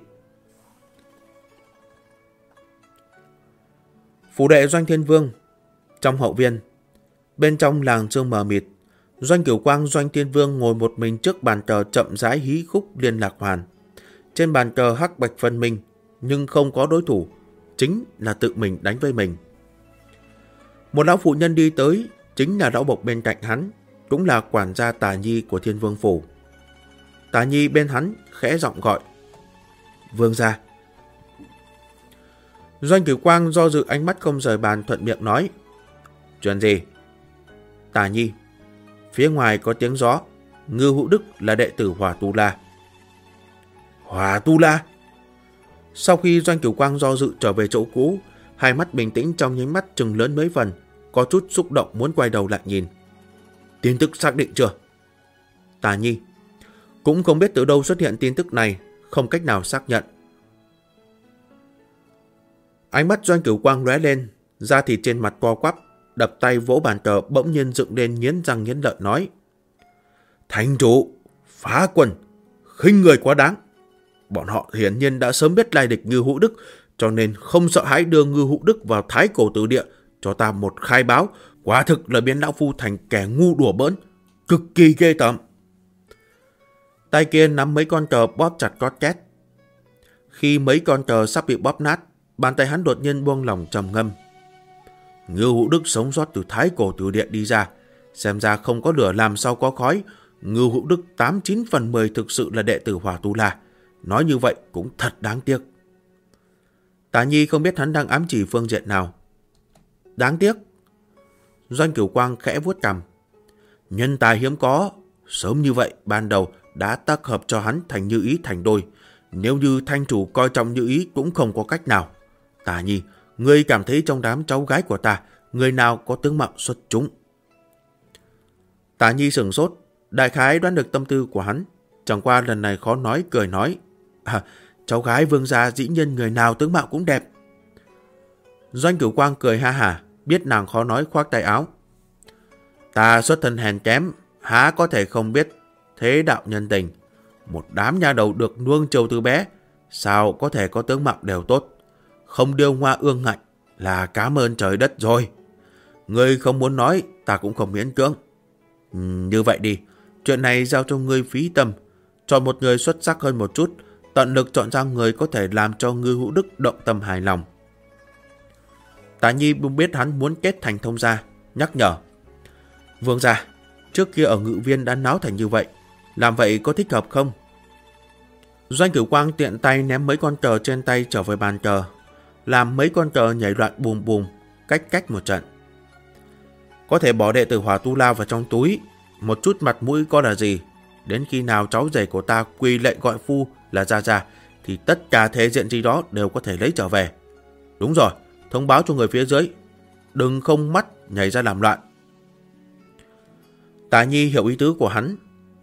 Phủ đệ Doanh Thiên Vương. Trong hậu viên, bên trong làng sương mờ mịt, Doanh Cửu Quang Doanh Thiên Vương ngồi một mình trước bàn cờ chậm rãi hí khúc liên lạc hoàn. Trên bàn cờ hắc bạch phân minh, nhưng không có đối thủ, chính là tự mình đánh với mình. Một lão phụ nhân đi tới, chính là lão bộc bên cạnh hắn, cũng là quản gia Tả Nhi của Thiên Vương phủ. Tả Nhi bên hắn khẽ giọng gọi: Vương gia. Doanh Cửu Quang do dự ánh mắt không rời bàn, thuận miệng nói: Chuyện gì? Tả Nhi: Phía ngoài có tiếng gió, Ngư Hữu Đức là đệ tử Hỏa Tu La. Hỏa Tu La? Sau khi Doanh Cửu Quang do dự trở về chỗ cũ, hai mắt bình tĩnh trong nháy mắt trừng lớn mấy phần, có chút xúc động muốn quay đầu lại nhìn. Tin tức xác định chưa? Tả Nhi: Cũng không biết từ đâu xuất hiện tin tức này, không cách nào xác nhận. Ánh mắt Doanh Cửu Quang lóe lên, da thịt trên mặt co quắp, đập tay vỗ bàn cờ bỗng nhiên dựng lên, nghiến răng nghiến lợi nói: Thành chủ, phá quân, khinh người quá đáng. Bọn họ hiển nhiên đã sớm biết lai lịch Ngư Hữu Đức, cho nên không sợ hãi đưa Ngư Hữu Đức vào Thái Cổ Tử Địa cho ta một khai báo. Quả thực là biến lão phu thành kẻ ngu đùa bỡn, cực kỳ ghê tởm. Tay kia nắm mấy con cờ bóp chặt cót két. Khi mấy con cờ sắp bị bóp nát, bàn tay hắn đột nhiên buông lỏng, trầm ngâm. Ngư Hữu Đức sống sót từ Thái Cổ Tử Địa đi ra, xem ra không có lửa làm sao có khói. Ngư Hữu Đức 89 phần 10 thực sự là đệ tử Hỏa Tu La. Nói như vậy cũng thật đáng tiếc. Tả Nhi không biết hắn đang ám chỉ phương diện nào. Đáng tiếc? Doanh Cửu Quang khẽ vuốt cằm. Nhân tài hiếm có, sớm như vậy ban đầu đã tác hợp cho hắn thành Như Ý thành đôi. Nếu như thanh chủ coi trọng Như Ý cũng không có cách nào. Tả Nhi, ngươi cảm thấy trong đám cháu gái của ta, người nào có tướng mạo xuất chúng? Tả Nhi sửng sốt, đại khái đoán được tâm tư của hắn. Chẳng qua lần này khó nói, cười nói: Cháu gái vương gia dĩ nhiên người nào tướng mạo cũng đẹp. Doanh Cửu Quang cười ha hả, biết nàng khó nói, khoác tay áo: Ta xuất thân hèn kém, há có thể không biết thế đạo nhân tình. Một đám nha đầu được nuông chiều từ bé, sao có thể có tướng mạo đều tốt. Không điêu hoa ương ngạnh là cảm ơn trời đất rồi. Ngươi không muốn nói, ta cũng không miễn cưỡng. Như vậy đi, chuyện này giao cho ngươi phí tâm. Chọn một người xuất sắc hơn một chút, tận lực chọn ra người có thể làm cho Ngư Hữu Đức động tâm hài lòng. Tả Nhi biết hắn muốn kết thành thông gia, nhắc nhở: Vương gia, trước kia ở Ngự Viên đã náo thành như vậy, làm vậy có thích hợp không? Doanh Cửu Quang tiện tay ném mấy con cờ trên tay trở về bàn cờ, làm mấy con cờ nhảy loạn bùm bùm, cách một trận. Có thể bỏ đệ tử Hỏa Tu La vào trong túi, một chút mặt mũi có là gì? Đến khi nào cháu rể của ta quỳ lạy gọi phu là gia gia, thì tất cả thế diện gì đó đều có thể lấy trở về. Đúng rồi, thông báo cho người phía dưới, đừng không mắt nhảy ra làm loạn. Tả Nhi hiểu ý tứ của hắn,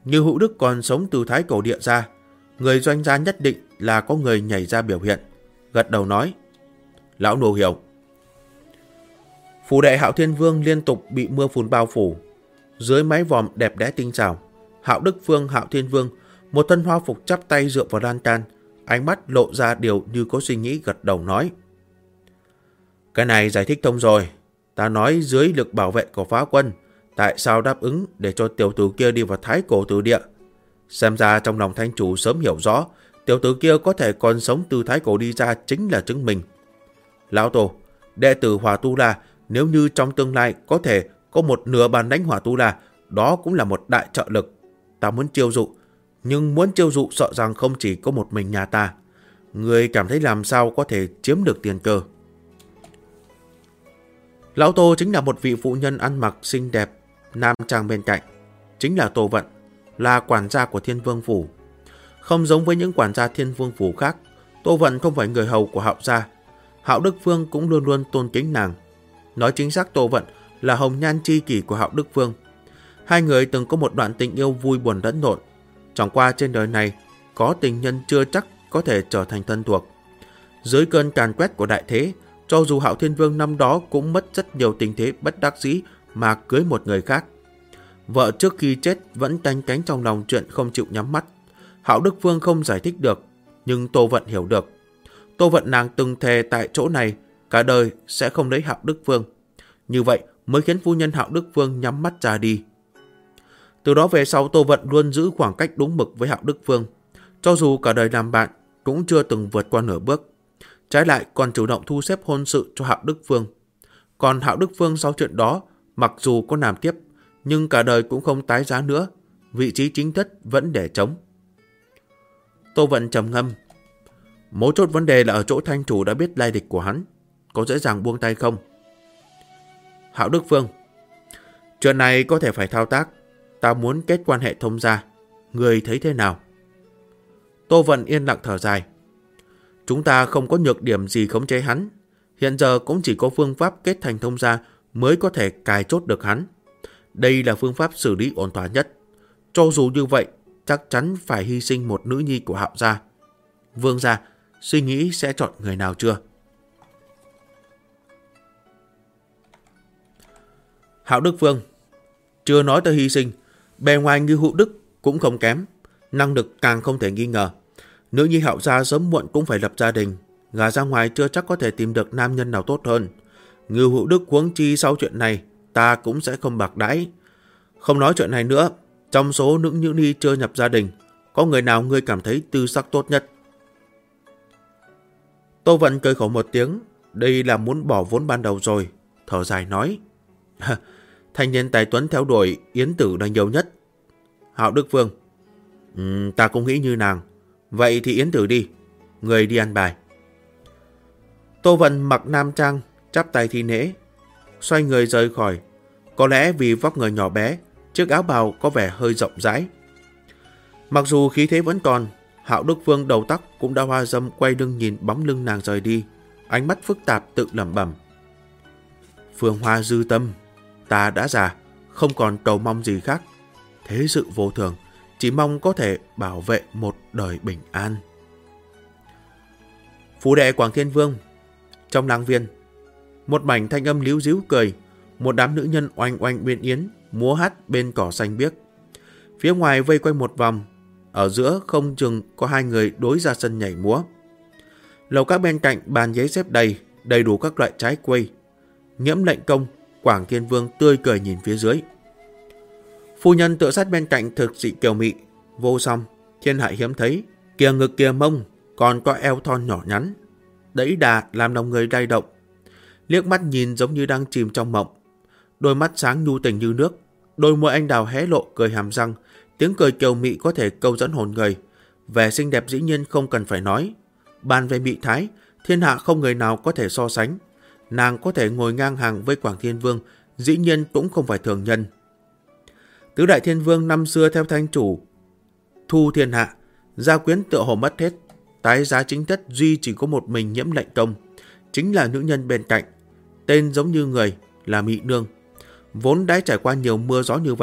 Như Hữu Đức còn sống từ thái cổ địa ra, người doanh gia nhất định là có người nhảy ra biểu hiện. Gật đầu nói, lão nô hiểu. Phủ đệ Hạo Thiên Vương liên tục bị mưa phùn bao phủ. Dưới mái vòm đẹp đẽ tinh xảo, Hạo Đức Phương Hạo Thiên Vương, một thân hoa phục chắp tay dựa vào lan can, ánh mắt lộ ra điều như có suy nghĩ, gật đầu nói, cái này giải thích thông rồi. Ta nói dưới lực bảo vệ của phá quân, tại sao đáp ứng để cho tiểu tử kia đi vào thái cổ tử địa? Xem ra trong lòng thanh chủ sớm hiểu rõ, tiểu tử kia có thể còn sống từ thái cổ đi ra chính là chứng minh. Lão Tổ, đệ tử Hỏa Tu La, nếu như trong tương lai có thể có một nửa bàn đánh Hỏa Tu La, đó cũng là một đại trợ lực. Ta muốn chiêu dụ, nhưng muốn chiêu dụ sợ rằng không chỉ có một mình nhà ta. Người cảm thấy làm sao có thể chiếm được tiền cơ? Lão Tô chính là một vị phụ nhân ăn mặc xinh đẹp, nam trang bên cạnh. Chính là Tô Vận, là quản gia của Thiên Vương Phủ. Không giống với những quản gia Thiên Vương Phủ khác, Tô Vận không phải người hầu của Hạo gia. Hạo Đức Phương cũng luôn luôn tôn kính nàng. Nói chính xác, Tô Vận là hồng nhan chi kỷ của Hạo Đức Phương. Hai người từng có một đoạn tình yêu vui buồn lẫn lộn. Chẳng qua trên đời này, có tình nhân chưa chắc có thể trở thành thân thuộc. Dưới cơn càn quét của đại thế, cho dù Hạo Thiên Vương năm đó cũng mất rất nhiều tình thế bất đắc dĩ mà cưới một người khác. Vợ trước khi chết vẫn canh cánh trong lòng chuyện không chịu nhắm mắt. Hạo Đức Phương không giải thích được, nhưng Tô Vận hiểu được. Tô Vận nàng từng thề tại chỗ này cả đời sẽ không lấy Hạo Đức Phương. Như vậy mới khiến phu nhân Hạo Đức Phương nhắm mắt ra đi. Từ đó về sau, Tô Vận luôn giữ khoảng cách đúng mực với Hạo Đức Phương. Cho dù cả đời làm bạn cũng chưa từng vượt qua nửa bước. Trái lại còn chủ động thu xếp hôn sự cho Hạo Đức Phương. Còn Hạo Đức Phương sau chuyện đó, mặc dù có làm tiếp, nhưng cả đời cũng không tái giá nữa. Vị trí chính thất vẫn để trống. Tô Vận trầm ngâm. Mấu chốt vấn đề là ở chỗ thanh chủ đã biết lai lịch của hắn. Có dễ dàng buông tay không? Hạo Đức Phương, chuyện này có thể phải thao tác. Ta muốn kết quan hệ thông gia. Người thấy thế nào? Tô Vận yên lặng thở dài. Chúng ta không có nhược điểm gì khống chế hắn. Hiện giờ cũng chỉ có phương pháp kết thành thông gia mới có thể cài chốt được hắn. Đây là phương pháp xử lý ổn thỏa nhất. Cho dù như vậy, chắc chắn phải hy sinh một nữ nhi của Hạo gia. Vương gia, suy nghĩ sẽ chọn người nào chưa? Hạo Đức Phương, chưa nói tới hy sinh, bề ngoài Như Hữu Đức cũng không kém, năng lực càng không thể nghi ngờ. Nữ nhi Hạo gia sớm muộn cũng phải lập gia đình, gả ra ngoài chưa chắc có thể tìm được nam nhân nào tốt hơn. Như Hữu Đức huống chi sau chuyện này, ta cũng sẽ không bạc đãi. Không nói chuyện này nữa, trong số những nữ nhi chưa nhập gia đình, có người nào ngươi cảm thấy tư sắc tốt nhất? Tô Vận cười khổ một tiếng, đây là muốn bỏ vốn ban đầu rồi, thở dài nói. Thanh niên tài tuấn theo đuổi Yến Tử là nhiều nhất. Hạo Đức Phương, ta cũng nghĩ như nàng. Vậy thì Yến Tử đi, người đi ăn bài. Tô Vận mặc nam trang, chắp tay thi lễ, xoay người rời khỏi. Có lẽ vì vóc người nhỏ bé, chiếc áo bào có vẻ hơi rộng rãi. Mặc dù khí thế vẫn còn, Hạo Đức Phương đầu tóc cũng đã hoa râm, quay lưng nhìn bóng lưng nàng rời đi, ánh mắt phức tạp tự lẩm bẩm. Phương Hoa dư tâm, ta đã già, không còn cầu mong gì khác. Thế sự vô thường, chỉ mong có thể bảo vệ một đời bình an. Phủ đệ Quảng Thiên Vương. Trong làng viên, một mảnh thanh âm líu ríu cười, một đám nữ nhân oanh oanh bên yến, múa hát bên cỏ xanh biếc. Phía ngoài vây quanh một vòng, ở giữa không chừng có hai người đối ra sân nhảy múa. Lầu các bên cạnh bàn giấy xếp đầy đủ các loại trái cây. Nghiễm lệnh công, Quảng Thiên Vương tươi cười nhìn phía dưới. Phu nhân tựa sát bên cạnh thực dị kiều mị, vô song, thiên hạ hiếm thấy, kìa ngực kìa mông, còn có eo thon nhỏ nhắn. Đẫy đà làm lòng người lay động. Liếc mắt nhìn giống như đang chìm trong mộng. Đôi mắt sáng nhu tình như nước, đôi môi anh đào hé lộ cười hàm răng, tiếng cười kiều mị có thể câu dẫn hồn người. Vẻ xinh đẹp dĩ nhiên không cần phải nói. Bàn về mị thái, thiên hạ không người nào có thể so sánh. Nàng có thể ngồi ngang hàng với Quảng Thiên Vương, dĩ nhiên cũng không phải thường nhân. Tứ đại thiên vương năm xưa theo thanh chủ thu thiên hạ, gia quyến tựa hồ mất hết, tái giá chính thất duy chỉ có một mình Nhiễm lệnh công, chính là nữ nhân bên cạnh, tên giống như người, là Mị Nương. Vốn đã trải qua nhiều mưa gió như vậy,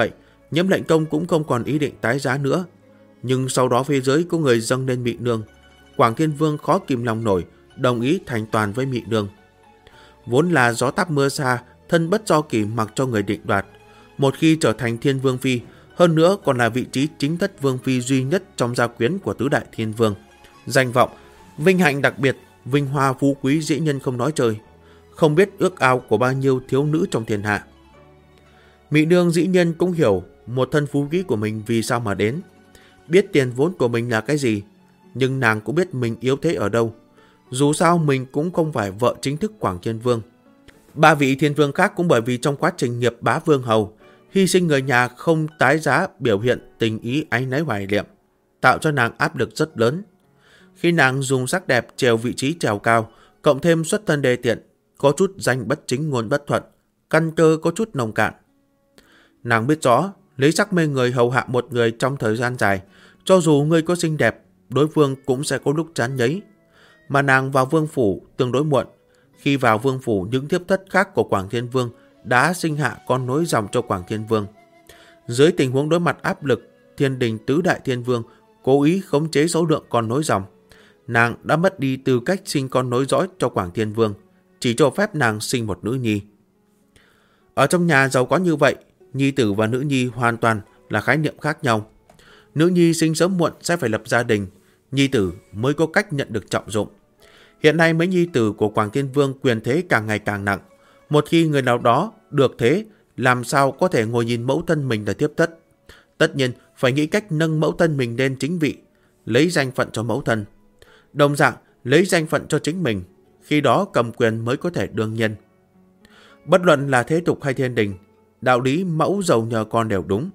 Nhiễm Lệnh Công cũng không còn ý định tái giá nữa. Nhưng sau đó phía dưới có người dâng lên Mị Nương. Quảng Thiên Vương khó kìm lòng nổi, đồng ý thành toàn với Mị Nương. Vốn là gió táp mưa xa, thân bất do kỳ mặc cho người định đoạt. Một khi trở thành Thiên Vương Phi, hơn nữa còn là vị trí chính thất Vương Phi duy nhất trong gia quyến của tứ đại Thiên Vương. Danh vọng, vinh hạnh đặc biệt, vinh hoa phú quý dĩ nhân không nói chơi. Không biết ước ao của bao nhiêu thiếu nữ trong thiên hạ. Mị Nương dĩ nhiên cũng hiểu một thân phú quý của mình vì sao mà đến. Biết tiền vốn của mình là cái gì, nhưng nàng cũng biết mình yếu thế ở đâu. Dù sao mình cũng không phải vợ chính thức Quảng Thiên Vương. Ba vị Thiên Vương khác cũng bởi vì trong quá trình nghiệp bá vương hầu, hy sinh người nhà không tái giá biểu hiện tình ý áy náy hoài niệm, tạo cho nàng áp lực rất lớn. Khi nàng dùng sắc đẹp trèo vị trí trèo cao, cộng thêm xuất thân đê tiện, có chút danh bất chính ngôn bất thuận, căn cơ có chút nồng cạn. Nàng biết rõ, lấy sắc mê người hầu hạ một người trong thời gian dài, cho dù người có xinh đẹp, đối phương cũng sẽ có lúc chán ngấy. Mà nàng vào vương phủ tương đối muộn. Khi vào vương phủ, những thiếp thất khác của Quảng Thiên Vương đã sinh hạ con nối dòng cho Quảng Thiên Vương. Dưới tình huống đối mặt áp lực, Thiên Đình tứ đại Thiên Vương cố ý khống chế số lượng con nối dòng. Nàng đã mất đi tư cách sinh con nối dõi cho Quảng Thiên Vương, chỉ cho phép nàng sinh một nữ nhi. Ở trong nhà giàu có như vậy, nhi tử và nữ nhi hoàn toàn là khái niệm khác nhau. Nữ nhi sinh sớm muộn sẽ phải lập gia đình, nhi tử mới có cách nhận được trọng dụng. Hiện nay mấy nhi tử của Quảng Thiên Vương quyền thế càng ngày càng nặng. Một khi người nào đó được thế, làm sao có thể ngồi nhìn mẫu thân mình là tiếp thất. Tất nhiên phải nghĩ cách nâng mẫu thân mình lên chính vị, lấy danh phận cho mẫu thân. Đồng dạng lấy danh phận cho chính mình, khi đó cầm quyền mới có thể đương nhiên. Bất luận là thế tục hay thiên đình, đạo lý mẫu giàu nhờ con đều đúng.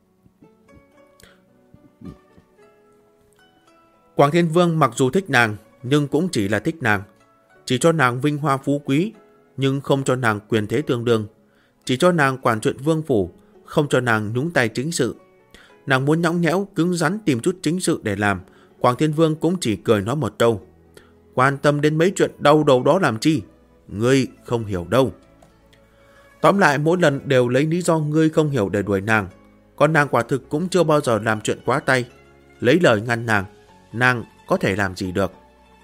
Quảng Thiên Vương mặc dù thích nàng, nhưng cũng chỉ là thích nàng. Chỉ cho nàng vinh hoa phú quý, nhưng không cho nàng quyền thế tương đương. Chỉ cho nàng quản chuyện vương phủ, không cho nàng nhúng tay chính sự. Nàng muốn nhõng nhẽo, cứng rắn tìm chút chính sự để làm, Quảng Thiên Vương cũng chỉ cười nói một câu: quan tâm đến mấy chuyện đau đầu đó làm chi? Ngươi không hiểu đâu. Tóm lại mỗi lần đều lấy lý do ngươi không hiểu để đuổi nàng. Còn nàng quả thực cũng chưa bao giờ làm chuyện quá tay. Lấy lời ngăn nàng có thể làm gì được.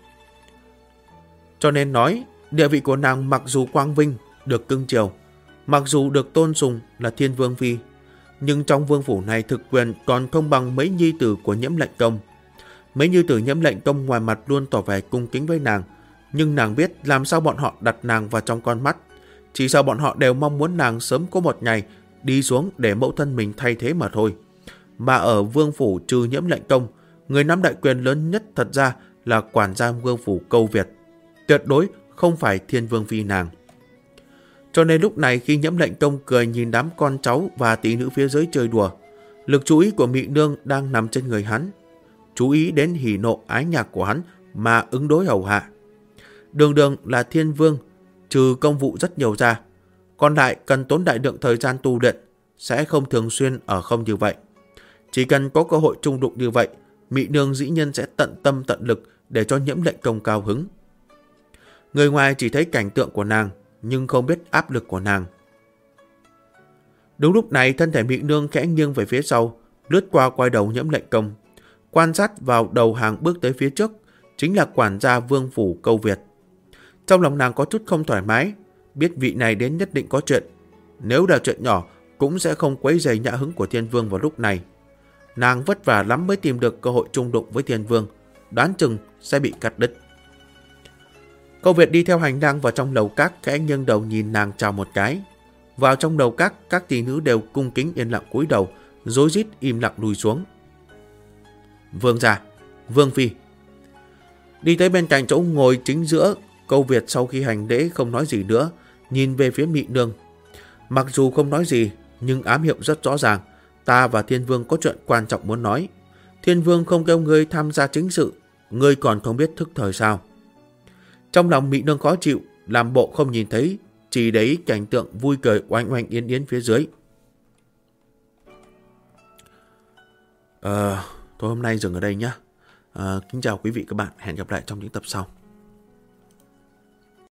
Cho nên nói, địa vị của nàng mặc dù quang vinh, được cưng chiều, mặc dù được tôn sùng là Thiên Vương Phi, nhưng trong vương phủ này thực quyền còn không bằng mấy nhi tử của Nhiễm Lệnh Công. Mấy nhi tử Nhiễm Lệnh Công ngoài mặt luôn tỏ vẻ cung kính với nàng, nhưng nàng biết làm sao bọn họ đặt nàng vào trong con mắt. Chỉ sợ bọn họ đều mong muốn nàng sớm có một ngày đi xuống để mẫu thân mình thay thế mà thôi. Mà ở vương phủ trừ Nhiễm Lệnh Công, người nắm đại quyền lớn nhất thật ra là quản gia vương phủ Câu Việt, tuyệt đối không phải Thiên Vương Phi nàng. Cho nên lúc này khi Nhiễm Lệnh Công cười nhìn đám con cháu và tỷ nữ phía dưới chơi đùa, lực chú ý của Mị Nương đang nằm trên người hắn, chú ý đến hỉ nộ ái nhạc của hắn mà ứng đối hầu hạ. Đường đường là Thiên Vương, trừ công vụ rất nhiều ra, còn lại cần tốn đại lượng thời gian tu luyện, sẽ không thường xuyên ở không như vậy. Chỉ cần có cơ hội trung đụng như vậy, Mị Nương dĩ nhiên sẽ tận tâm tận lực để cho Nhiễm Lệnh Công cao hứng. Người ngoài chỉ thấy cảnh tượng của nàng, nhưng không biết áp lực của nàng. Đúng lúc này thân thể Mị Nương khẽ nghiêng về phía sau, lướt qua quai đầu Nhiễm Lệnh Công, quan sát vào đầu hàng bước tới phía trước, chính là quản gia vương phủ Câu Việt. Trong lòng nàng có chút không thoải mái, biết vị này đến nhất định có chuyện. Nếu là chuyện nhỏ, cũng sẽ không quấy rầy nhã hứng của Thiên Vương vào lúc này. Nàng vất vả lắm mới tìm được cơ hội chung đụng với Thiên Vương, đoán chừng sẽ bị cắt đứt. Câu Việt đi theo hành lang vào trong lầu các, khẽ nghiêng đầu nhìn nàng chào một cái. Vào trong lầu các tỷ nữ đều cung kính yên lặng cúi đầu, rối rít im lặng lùi xuống. Vương gia, Vương Phi. Đi tới bên cạnh chỗ ngồi chính giữa, Câu Việt sau khi hành lễ không nói gì nữa, nhìn về phía Mị Nương. Mặc dù không nói gì, nhưng ám hiệu rất rõ ràng, ta và Thiên Vương có chuyện quan trọng muốn nói. Thiên Vương không kêu ngươi tham gia chính sự, ngươi còn không biết thức thời sao? Trong lòng Mị Nương khó chịu, làm bộ không nhìn thấy, chỉ đấy cảnh tượng vui cười oanh oanh yến yến phía dưới. Thôi hôm nay dừng ở đây nhé. Kính chào quý vị các bạn, hẹn gặp lại trong những tập sau.